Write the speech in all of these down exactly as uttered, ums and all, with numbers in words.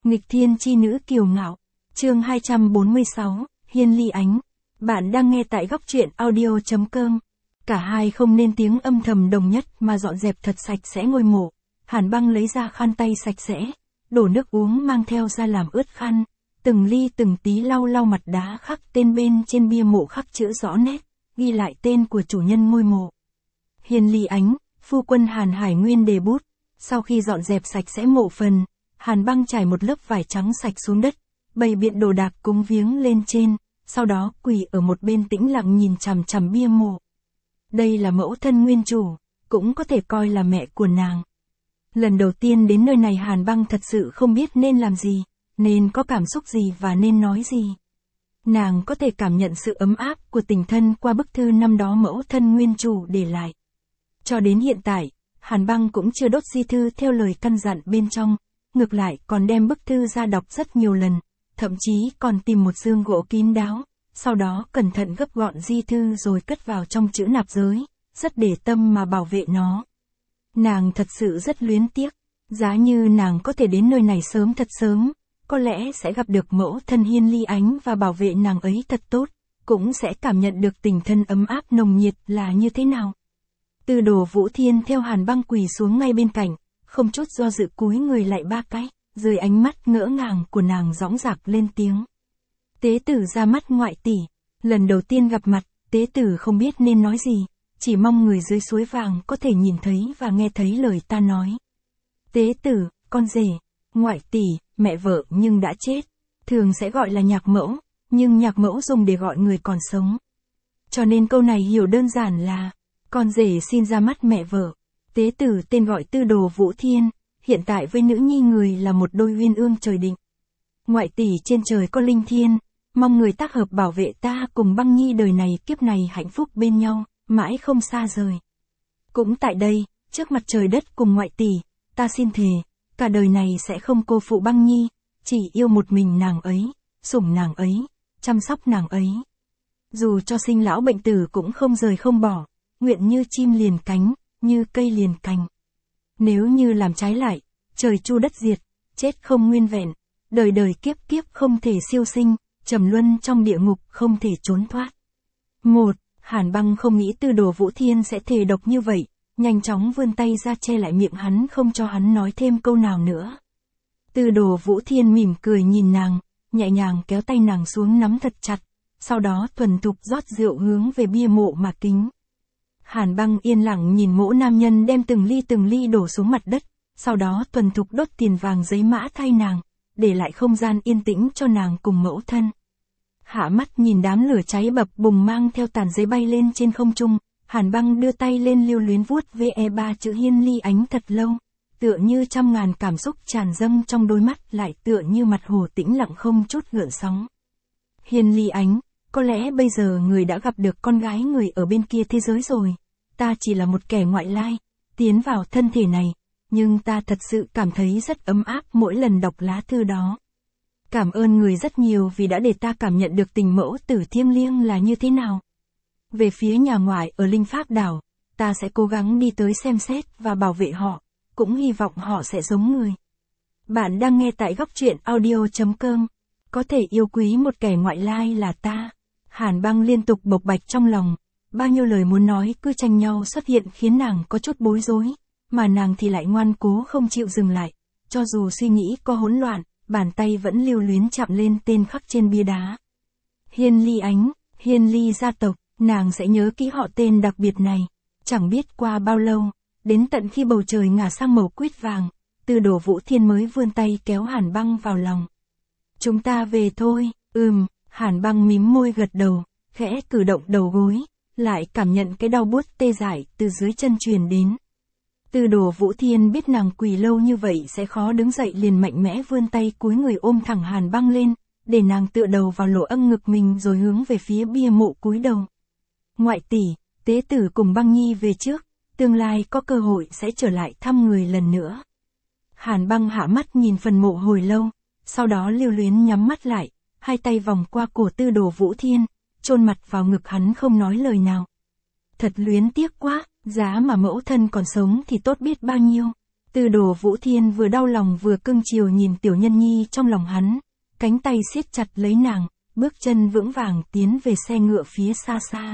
Nghịch thiên chi nữ kiều ngạo. Chương hai trăm bốn mươi sáu, Hiên Ly Ánh. Bạn đang nghe tại góc truyện audio chấm com. Cả hai không nên tiếng âm thầm đồng nhất mà dọn dẹp thật sạch sẽ ngôi mộ. Hàn Băng lấy ra khăn tay sạch sẽ, đổ nước uống mang theo ra làm ướt khăn, từng ly từng tí lau lau mặt đá khắc tên bên trên bia mộ khắc chữ rõ nét, ghi lại tên của chủ nhân ngôi mộ. Hiên Ly Ánh, phu quân Hàn Hải Nguyên đề bút. Sau khi dọn dẹp sạch sẽ mộ phần, Hàn Băng trải một lớp vải trắng sạch xuống đất, bày biện đồ đạc cúng viếng lên trên, sau đó quỳ ở một bên tĩnh lặng nhìn chằm chằm bia mộ. Đây là mẫu thân nguyên chủ, cũng có thể coi là mẹ của nàng. Lần đầu tiên đến nơi này Hàn Băng thật sự không biết nên làm gì, nên có cảm xúc gì và nên nói gì. Nàng có thể cảm nhận sự ấm áp của tình thân qua bức thư năm đó mẫu thân nguyên chủ để lại. Cho đến hiện tại, Hàn Băng cũng chưa đốt di thư theo lời căn dặn bên trong, ngược lại còn đem bức thư ra đọc rất nhiều lần, thậm chí còn tìm một dương gỗ kín đáo, sau đó cẩn thận gấp gọn di thư rồi cất vào trong chữ nạp giới, rất để tâm mà bảo vệ nó. Nàng thật sự rất luyến tiếc, giá như nàng có thể đến nơi này sớm thật sớm, có lẽ sẽ gặp được mẫu thân Hiên Ly Ánh và bảo vệ nàng ấy thật tốt, cũng sẽ cảm nhận được tình thân ấm áp nồng nhiệt là như thế nào. Tư Đồ Vũ Thiên theo Hàn Băng quỳ xuống ngay bên cạnh, không chút do dự cúi người lại ba cái, dưới ánh mắt ngỡ ngàng của nàng dõng dạc lên tiếng. Tế tử ra mắt ngoại tỷ, lần đầu tiên gặp mặt, tế tử không biết nên nói gì, chỉ mong người dưới suối vàng có thể nhìn thấy và nghe thấy lời ta nói. Tế tử, con rể, ngoại tỷ, mẹ vợ nhưng đã chết, thường sẽ gọi là nhạc mẫu, nhưng nhạc mẫu dùng để gọi người còn sống. Cho nên câu này hiểu đơn giản là, con rể xin ra mắt mẹ vợ. Tế tử tên gọi Tư Đồ Vũ Thiên, hiện tại với nữ nhi người là một đôi uyên ương trời định. Ngoại tỷ trên trời có linh thiên, mong người tác hợp bảo vệ ta cùng Băng Nhi đời này kiếp này hạnh phúc bên nhau, mãi không xa rời. Cũng tại đây, trước mặt trời đất cùng ngoại tỷ, ta xin thề, cả đời này sẽ không cô phụ Băng Nhi, chỉ yêu một mình nàng ấy, sủng nàng ấy, chăm sóc nàng ấy. Dù cho sinh lão bệnh tử cũng không rời không bỏ, nguyện như chim liền cánh, như cây liền cành. Nếu như làm trái lại, trời chu đất diệt, chết không nguyên vẹn, đời đời kiếp kiếp không thể siêu sinh, trầm luân trong địa ngục không thể trốn thoát. Một, Hàn Băng không nghĩ Tư Đồ Vũ Thiên sẽ thề độc như vậy, nhanh chóng vươn tay ra che lại miệng hắn không cho hắn nói thêm câu nào nữa. Tư Đồ Vũ Thiên mỉm cười nhìn nàng, nhẹ nhàng kéo tay nàng xuống nắm thật chặt, sau đó thuần thục rót rượu hướng về bia mộ mà kính. Hàn Băng yên lặng nhìn mỗ nam nhân đem từng ly từng ly đổ xuống mặt đất, sau đó thuần thục đốt tiền vàng giấy mã thay nàng, để lại không gian yên tĩnh cho nàng cùng mẫu thân. Hạ mắt nhìn đám lửa cháy bập bùng mang theo tàn giấy bay lên trên không trung, Hàn Băng đưa tay lên lưu luyến vuốt ve ba chữ Hiên Ly Ánh thật lâu, tựa như trăm ngàn cảm xúc tràn dâng trong đôi mắt lại tựa như mặt hồ tĩnh lặng không chút gợn sóng. Hiên Ly Ánh, có lẽ bây giờ người đã gặp được con gái người ở bên kia thế giới rồi. Ta chỉ là một kẻ ngoại lai, tiến vào thân thể này, nhưng ta thật sự cảm thấy rất ấm áp mỗi lần đọc lá thư đó. Cảm ơn người rất nhiều vì đã để ta cảm nhận được tình mẫu tử thiêng liêng là như thế nào. Về phía nhà ngoại ở Linh Pháp Đảo, ta sẽ cố gắng đi tới xem xét và bảo vệ họ, cũng hy vọng họ sẽ giống người. Bạn đang nghe tại góc truyện audio chấm com. Có thể yêu quý một kẻ ngoại lai là ta. Hàn Băng liên tục bộc bạch trong lòng, bao nhiêu lời muốn nói cứ tranh nhau xuất hiện khiến nàng có chút bối rối, mà nàng thì lại ngoan cố không chịu dừng lại, cho dù suy nghĩ có hỗn loạn, bàn tay vẫn lưu luyến chạm lên tên khắc trên bia đá. Hiên Ly Ánh, Hiên Ly gia tộc, nàng sẽ nhớ kỹ họ tên đặc biệt này. Chẳng biết qua bao lâu, đến tận khi bầu trời ngả sang màu quýt vàng, Tư Đồ Vũ Thiên mới vươn tay kéo Hàn Băng vào lòng. Chúng ta về thôi, ừm. Hàn Băng mím môi gật đầu, khẽ cử động đầu gối, lại cảm nhận cái đau buốt tê dại từ dưới chân truyền đến. Tư Đồ Vũ Thiên biết nàng quỳ lâu như vậy sẽ khó đứng dậy liền mạnh mẽ vươn tay cúi người ôm thẳng Hàn Băng lên, để nàng tựa đầu vào lỗ âng ngực mình rồi hướng về phía bia mộ cúi đầu. Ngoại tỷ, tế tử cùng Băng Nhi về trước, tương lai có cơ hội sẽ trở lại thăm người lần nữa. Hàn Băng hạ mắt nhìn phần mộ hồi lâu, sau đó lưu luyến nhắm mắt lại. Hai tay vòng qua cổ Tư Đồ Vũ Thiên, chôn mặt vào ngực hắn không nói lời nào. Thật luyến tiếc quá, giá mà mẫu thân còn sống thì tốt biết bao nhiêu. Tư Đồ Vũ Thiên vừa đau lòng vừa cưng chiều nhìn tiểu nhân nhi trong lòng hắn, cánh tay siết chặt lấy nàng, bước chân vững vàng tiến về xe ngựa phía xa xa.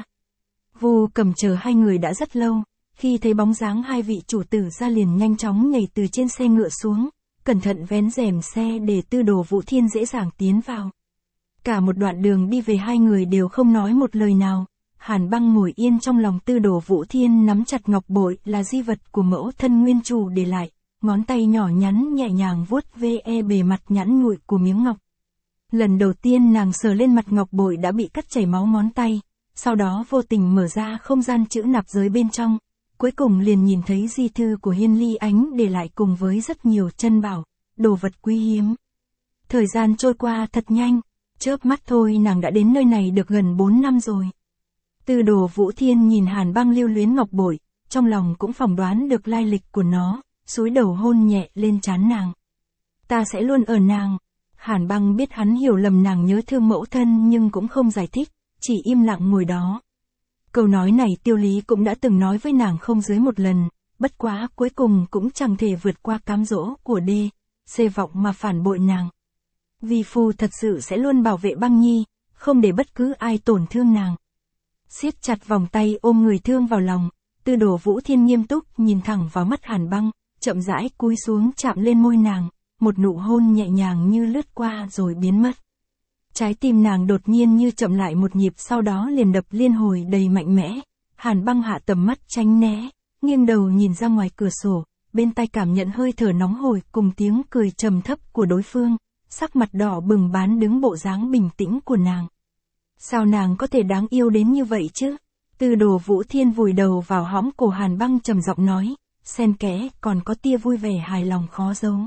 Vu Cầm chờ hai người đã rất lâu, khi thấy bóng dáng hai vị chủ tử ra liền nhanh chóng nhảy từ trên xe ngựa xuống, cẩn thận vén rèm xe để Tư Đồ Vũ Thiên dễ dàng tiến vào. Cả một đoạn đường đi về hai người đều không nói một lời nào. Hàn Băng ngồi yên trong lòng Tư Đồ Vũ Thiên nắm chặt ngọc bội là di vật của mẫu thân nguyên chủ để lại, ngón tay nhỏ nhắn nhẹ nhàng vuốt ve bề mặt nhẵn nhụi của miếng ngọc. Lần đầu tiên nàng sờ lên mặt ngọc bội đã bị cắt chảy máu ngón tay, sau đó vô tình mở ra không gian chữ nạp giới bên trong, cuối cùng liền nhìn thấy di thư của Hiên Ly Ánh để lại cùng với rất nhiều chân bảo, đồ vật quý hiếm. Thời gian trôi qua thật nhanh, chớp mắt thôi nàng đã đến nơi này được gần bốn năm rồi. Tư Đồ Vũ Thiên nhìn Hàn Băng lưu luyến ngọc bội, trong lòng cũng phỏng đoán được lai lịch của nó, cúi đầu hôn nhẹ lên trán nàng. Ta sẽ luôn ở nàng. Hàn Băng biết hắn hiểu lầm nàng nhớ thương mẫu thân nhưng cũng không giải thích, chỉ im lặng ngồi đó. Câu nói này Tiêu Lý cũng đã từng nói với nàng không dưới một lần, bất quá cuối cùng cũng chẳng thể vượt qua cám dỗ của đê, xê vọng mà phản bội nàng. Vi phu thật sự sẽ luôn bảo vệ Băng Nhi, không để bất cứ ai tổn thương nàng. Siết chặt vòng tay ôm người thương vào lòng, Tư Đồ Vũ Thiên nghiêm túc nhìn thẳng vào mắt Hàn Băng, chậm rãi cúi xuống chạm lên môi nàng, một nụ hôn nhẹ nhàng như lướt qua rồi biến mất. Trái tim nàng đột nhiên như chậm lại một nhịp, sau đó liền đập liên hồi đầy mạnh mẽ. Hàn Băng hạ tầm mắt tránh né, nghiêng đầu nhìn ra ngoài cửa sổ, bên tai cảm nhận hơi thở nóng hổi cùng tiếng cười trầm thấp của đối phương, sắc mặt đỏ bừng bán đứng bộ dáng bình tĩnh của nàng. Sao nàng có thể đáng yêu đến như vậy chứ? Tư Đồ Vũ Thiên vùi đầu vào hõm cổ Hàn Băng trầm giọng nói, xen kẽ còn có tia vui vẻ hài lòng khó giấu.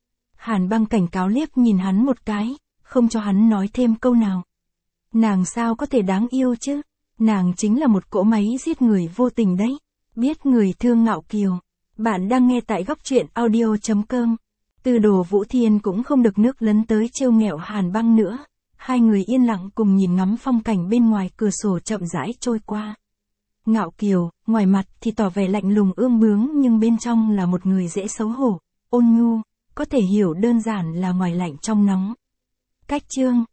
Hàn Băng cảnh cáo liếc nhìn hắn một cái, không cho hắn nói thêm câu nào. Nàng sao có thể đáng yêu chứ? Nàng chính là một cỗ máy giết người vô tình đấy. Biết người thương Ngạo Kiều. Bạn đang nghe tại góc truyện audio chấm com. Tư Đồ Vũ Thiên cũng không được nước lấn tới trêu nghẹo Hàn Băng nữa. Hai người yên lặng cùng nhìn ngắm phong cảnh bên ngoài cửa sổ chậm rãi trôi qua. Ngạo Kiều, ngoài mặt thì tỏ vẻ lạnh lùng ương bướng nhưng bên trong là một người dễ xấu hổ, ôn nhu, có thể hiểu đơn giản là ngoài lạnh trong nóng. Cách chương